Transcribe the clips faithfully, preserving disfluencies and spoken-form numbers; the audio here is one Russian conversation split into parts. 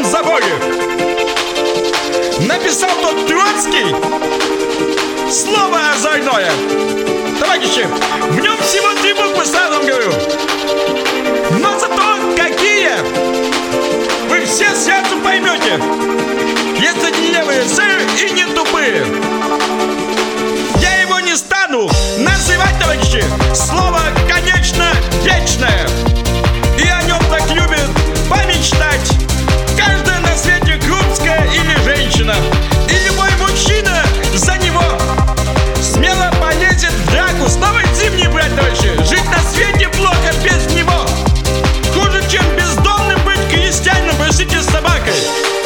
этом заборе написал тот Троцкий слово озорное. Товарищи, в нем всего три буквы, сразу вам говорю. Но зато какие! Вы все сразу поймете, если не левые сыры и не тупые. Я его не стану называть, товарищи. Слово, конечно, вечное. И о нем так любит помечтать каждая на свете крупская или женщина. И любой мужчина за него смело полезет в драку. Снова зимний брать, товарищи. Жить на свете плохо без него. Хуже, чем бездомным быть крестьянином, простите, с собакой.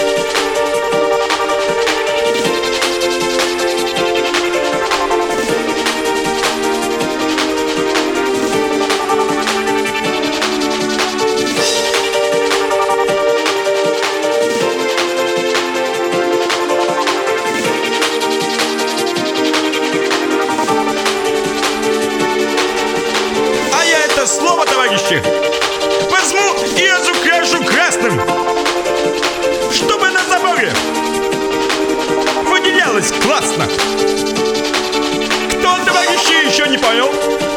Слово, товарищи, возьму и разукрашу красным, чтобы на заборе выделялось классно. Кто, товарищи, еще не понял?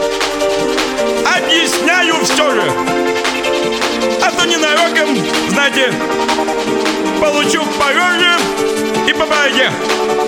Объясняю все же. А то ненароком, знаете, получу по роже и по бороде.